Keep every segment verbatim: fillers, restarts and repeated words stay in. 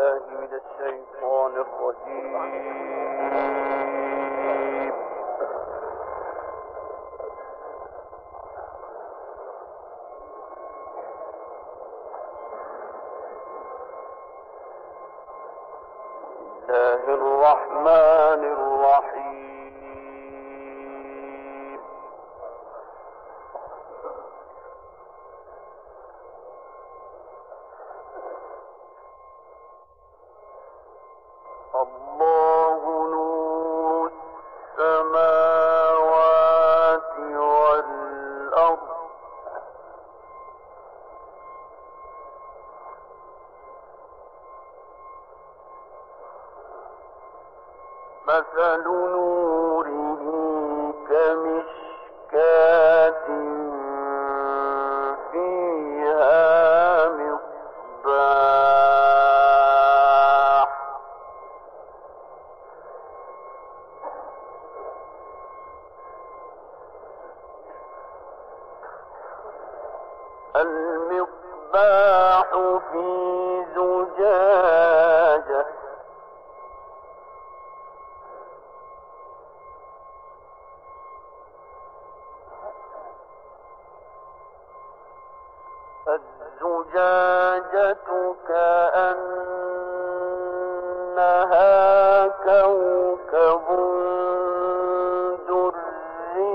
بالله من الشيطان الرجيم. بسم الله الرحمن الرحيم. الله نور السماوات والأرض مثل نوره كمشكاة فيها مصباح المصباح في زجاجة الزجاجة كأنها كوكب دري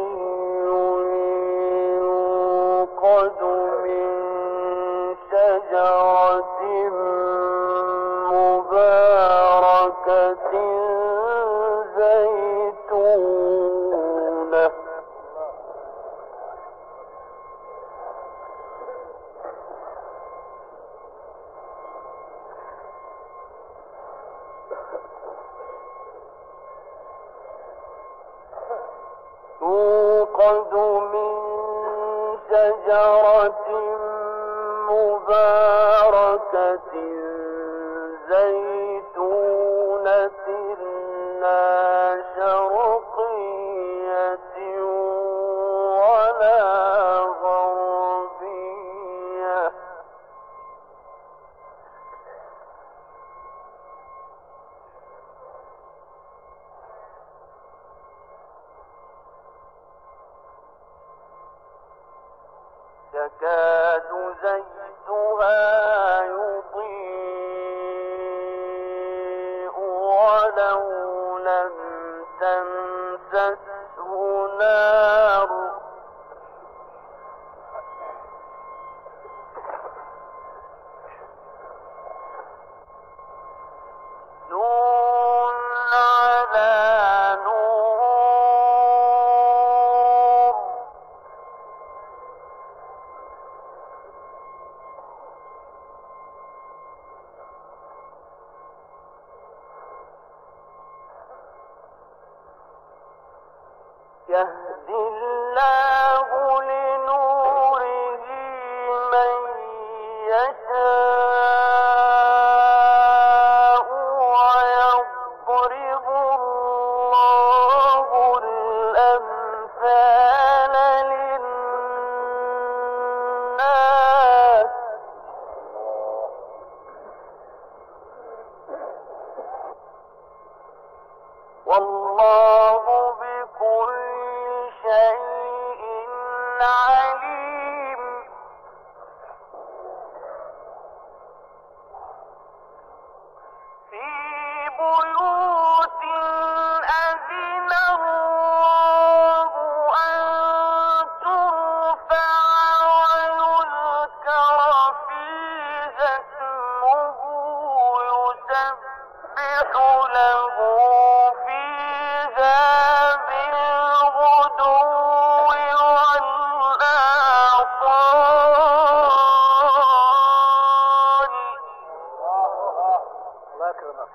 يوقد من شجرة مباركة زيتونة يوقد من شجرة مباركة زيتونة لا شرقية ولا غربية يكاد زيتها يضيء ولو لم تمسسه نار نور على نور يهدي الله لنوره من يشاء ويضرب الله الأمثال للناس والله بكل شيء عليم. في بيوت أذن الله أن ترفع ويذكر فيها اسمه يسبح له فيها بالغدو والآصال. الله يكرمك.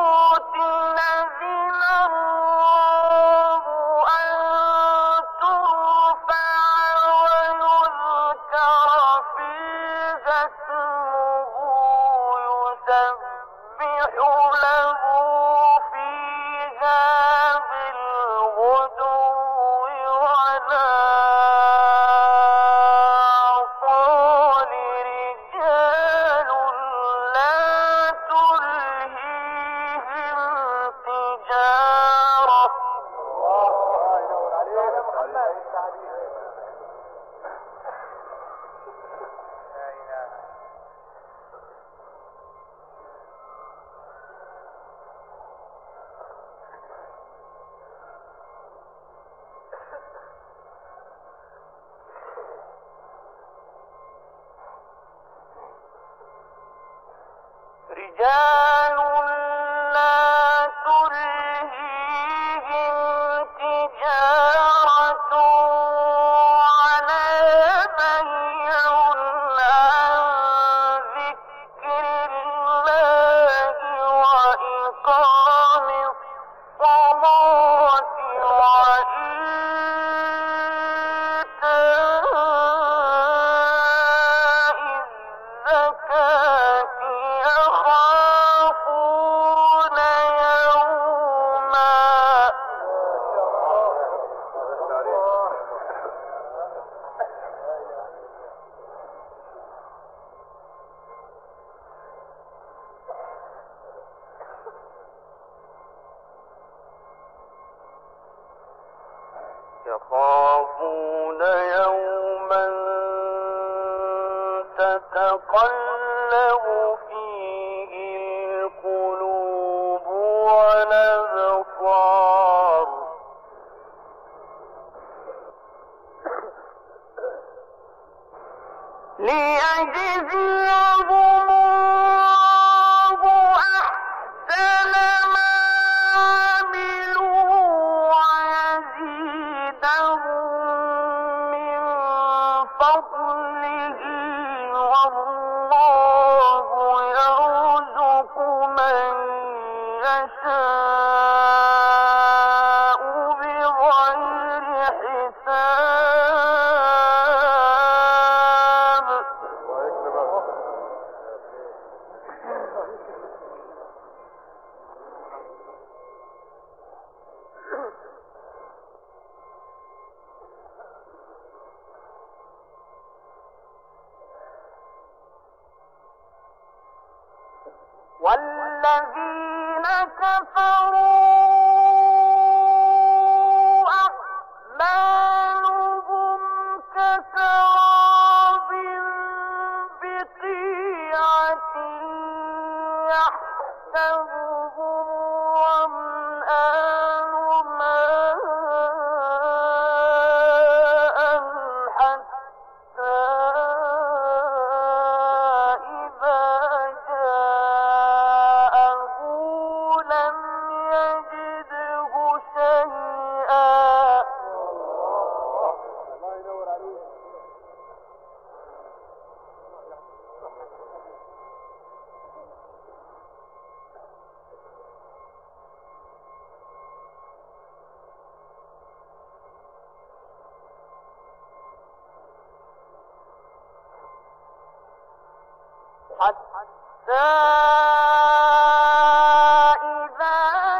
بيوت أذن الله أن ترفع رجال لا تلهيهم تجارة ولا بيع عن ذكر الله وإقام الصلاة وإيتاء الزكاة يخافون يوما يخافون يوما تتقلب فيه القلوب والأبصار ليجزيهم الله أحسن ما عملوا ويزيدهم من فضله والله يرزق من يشاء بغير حساب والذين كفروا أعمالهم كسراب بقيعة يحسبه الظمآن ماء حتى إذا جاءه لم يجده شيئا حتى إذا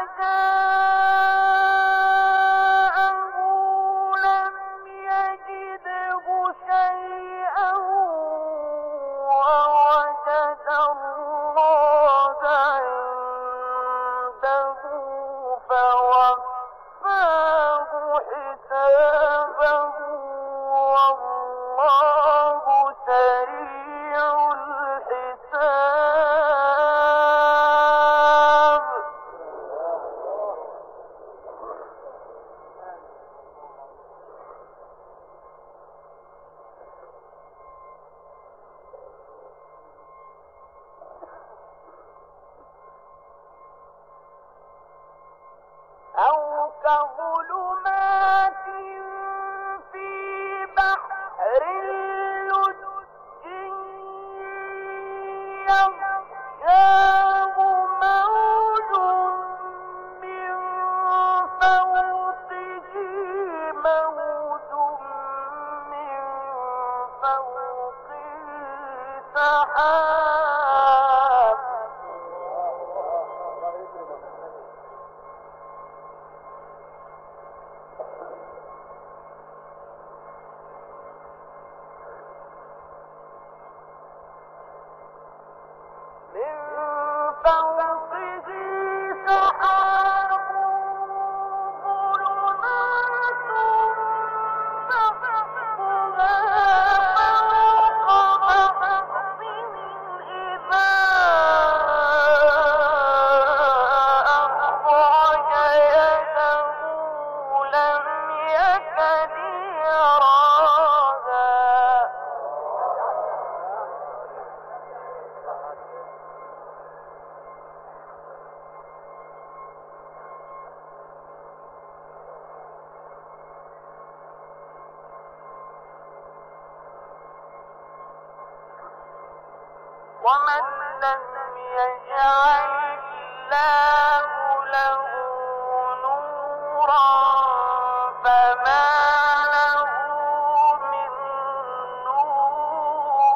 جاءه لم يجده شيئا ووجد الله عنده فوفاه حسابه والله سريع الحساب ومن لم يجعل الله له نورا فما له من نور.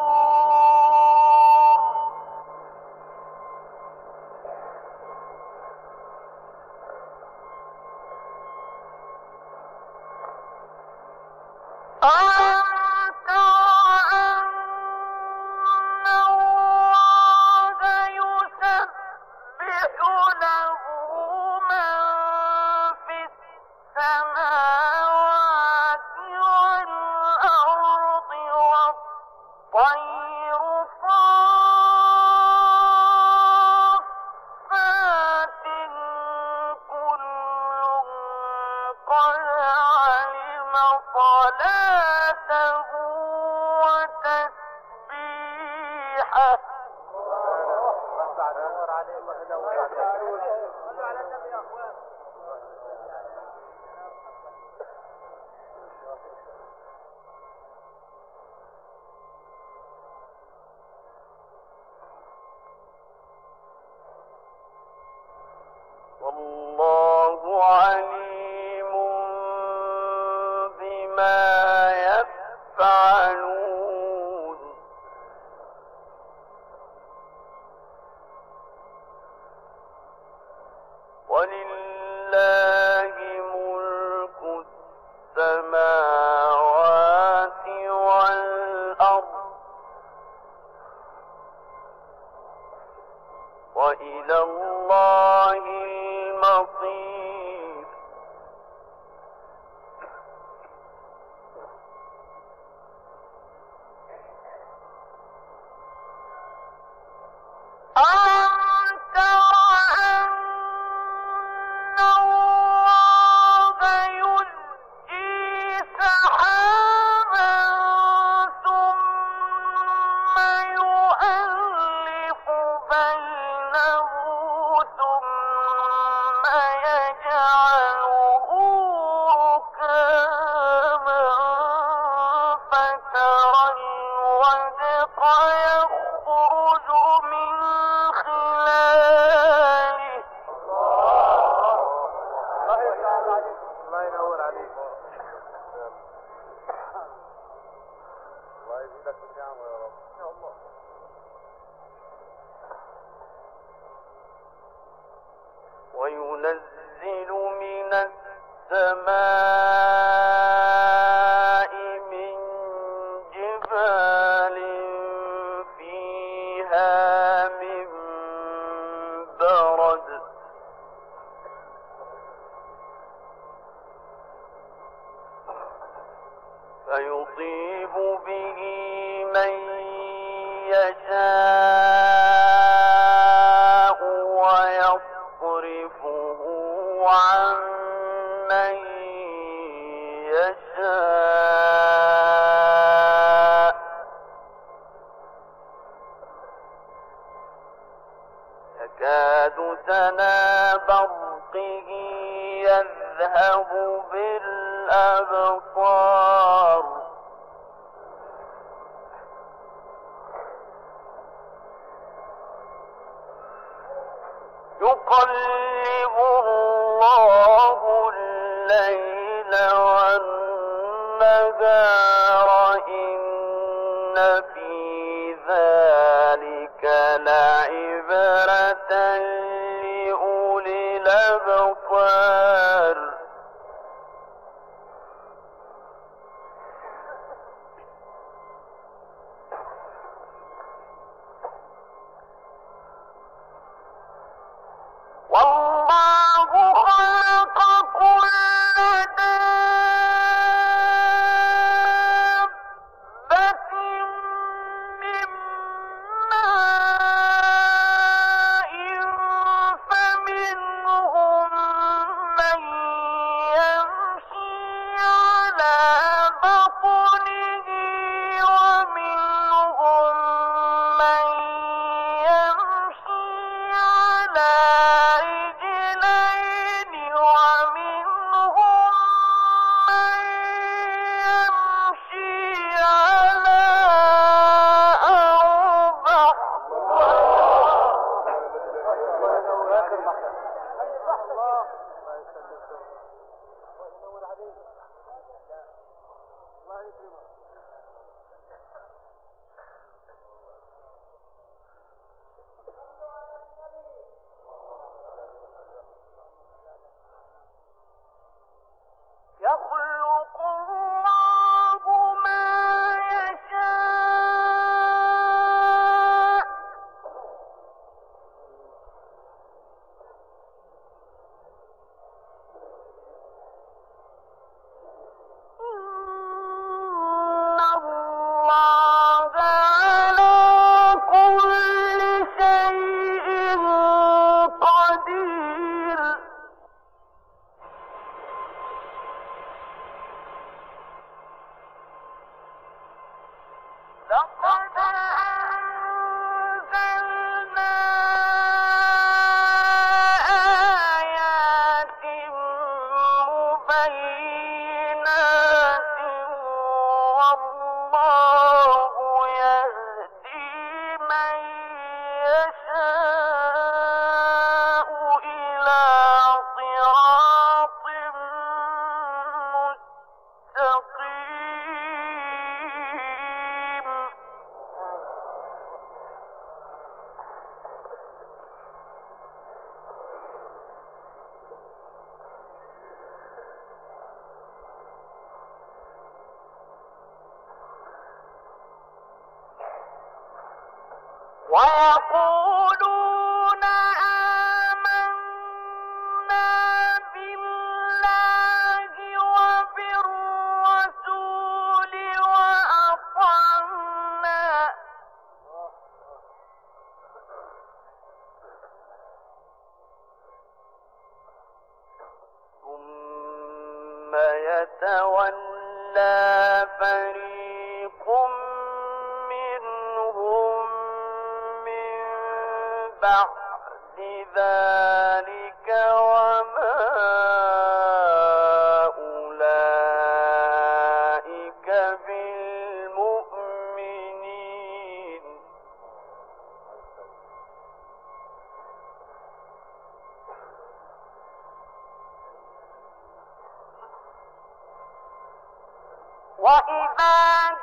ألم تر أن الله يسبح له من في السماوات والأرض والطير صافات كل قد علم صلاته وتسبيحه. والله عليم بما يفعلون. ولله ملك السماوات والأرض وإلى الله المصير. ألم تر أن الله يزجي سحابا ثم يؤلف بينه ثم يجعله ركاما فترى الودق يخرج من خلاله. الله ينور عليك. الله يزيدك بالنعمة يا رب. يا الله. وينزل من السماء من جبال فيها من برد فيصيب به من يشاء ويصرفه عن من يشاء يكاد سنا برقه يذهب بالأبصار يقلب الله الليل والنهار إن في ذلك لعبرة لأولي الأبصار. والله خلق كل دابة من ماء فمنهم من بينات والله يهدي من يشاء إلى صراط مستقيم. ويقولون آمنا بالله وبالرسول وأطعنا ثم يتولى فريق منهم من بعد ذلك وما أولئك بالمؤمنين. وإذا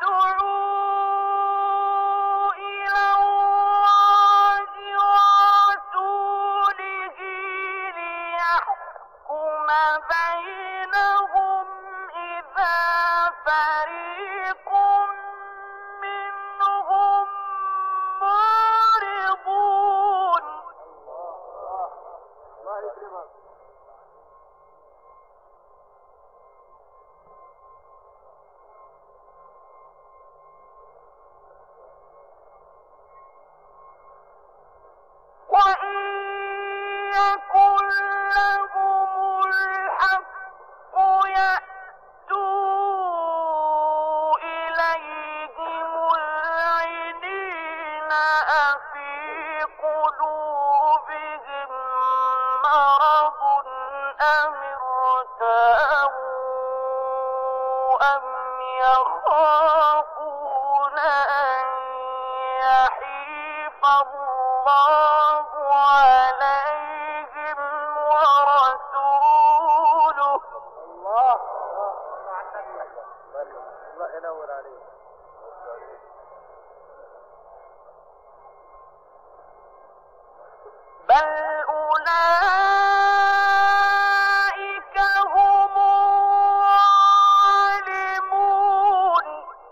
دعوا إلى الله ورسوله ليحكم بينهم إذا فريق منهم معرضون. الله يكرمك. وإن يكن لهم الحق يأتوا إليه مذعنين أفي قلوبهم مرض أم ارتابوا أم يخافون أن يحيف الله عليهم ورسوله. الله مع النبي. الله ينور عليك. بل أولئك هم الظالمون.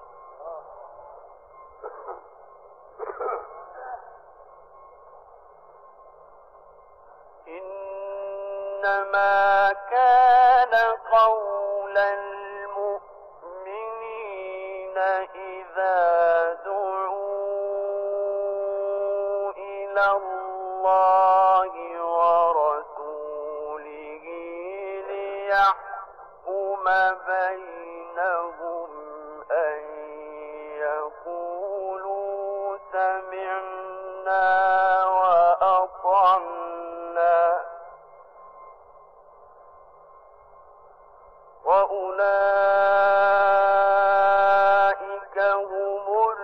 إنما كان قول المؤمنين إذا دعوا إلى الله ورسوله ليحكم بينهم أن يقولوا سمعنا وأطعنا وأولئك هم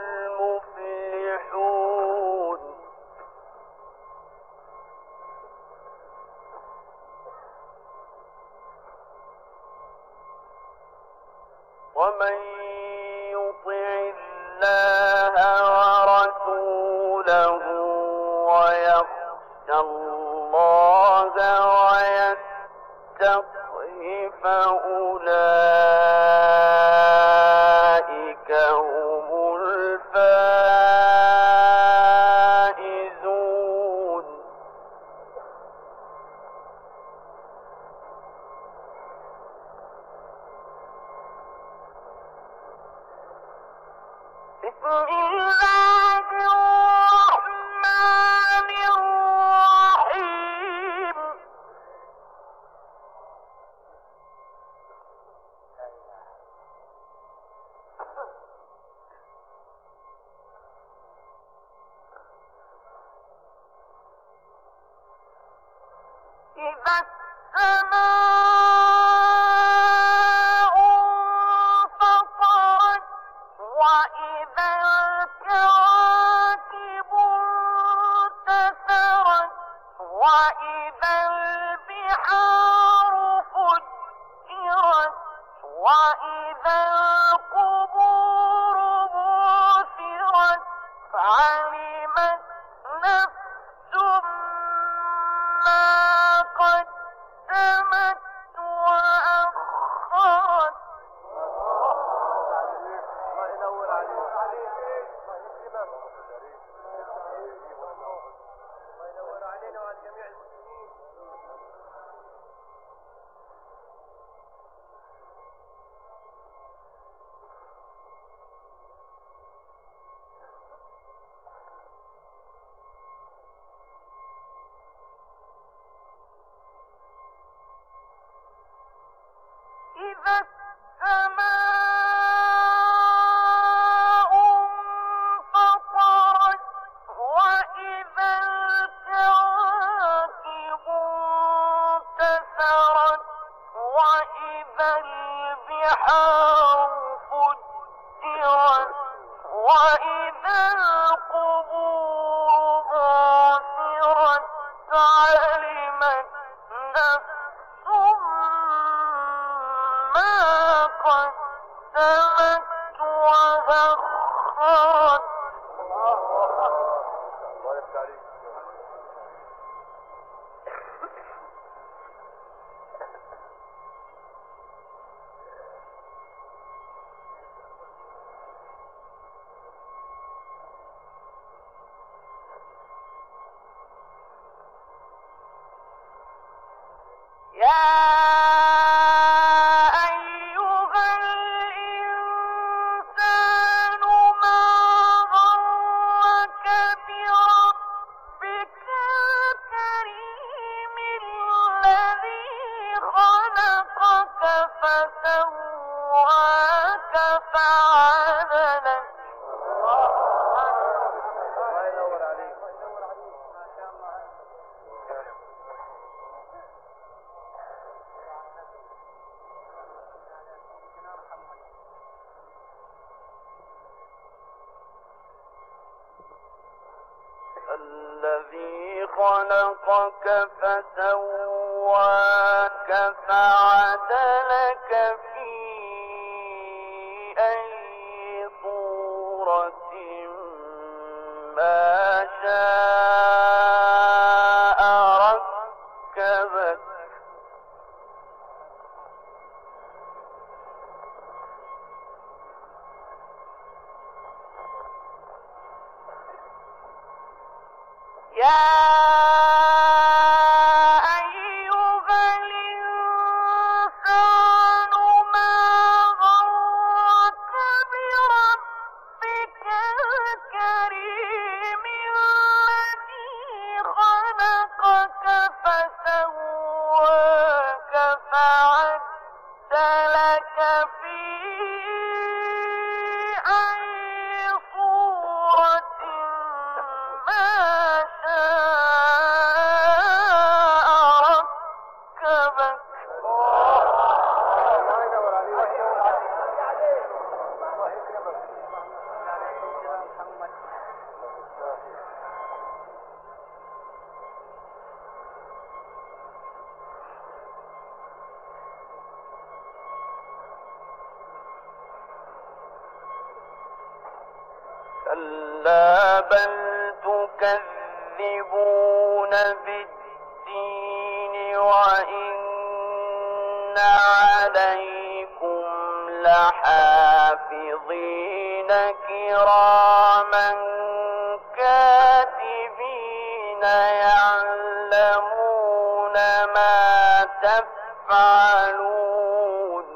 المفلحون. ومن يطع الله ورسوله ويخشى الله ويتقه فأولئك هم الفائزون. بسم الله الرحمن الرحيم. إذا السماء وإذا القبور بعثرت علمت نفس ما قدمت وأخرت. الله ينور عليك. الله ينور علينا وعلى جميع المسلمين. إذا السماء انفطرت وإذا الكواكب انتثرت وإذا البحار فجرت وإذا القبور بعثرت علمت نفس ما قدمت وأخرت. الله يفتح عليك. يا أيها الإنسان ما غرك بربك الكريم الذي خلقك فسواك فعدلك. الله ينور عليك. ما شاء الله. الذي خلقك فسواك فعدلك في أي صورة ما شاء ركبك. يا أيها الإنسان ما غرك بربك الكريم الذي خلقك فسواك فعدلك في أي صورة ما شاء ركبك. الله ينور عليك. الله يكرمك. يا محمد. كلا بل تكذبون بالدين وإن عليكم لحافظين كراما كاتبين يعلمون ما تفعلون.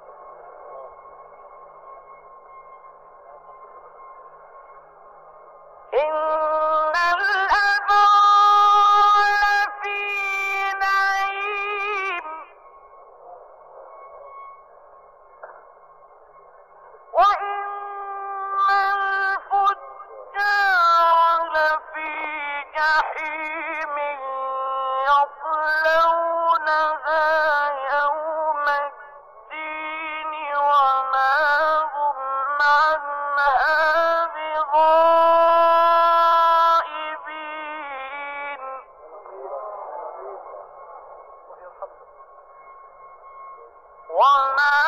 إن الأبرار لفي نعيم وإن الفجار لفي جحيم يصلونها يوم الدين وما هم عنها بغائبين. وما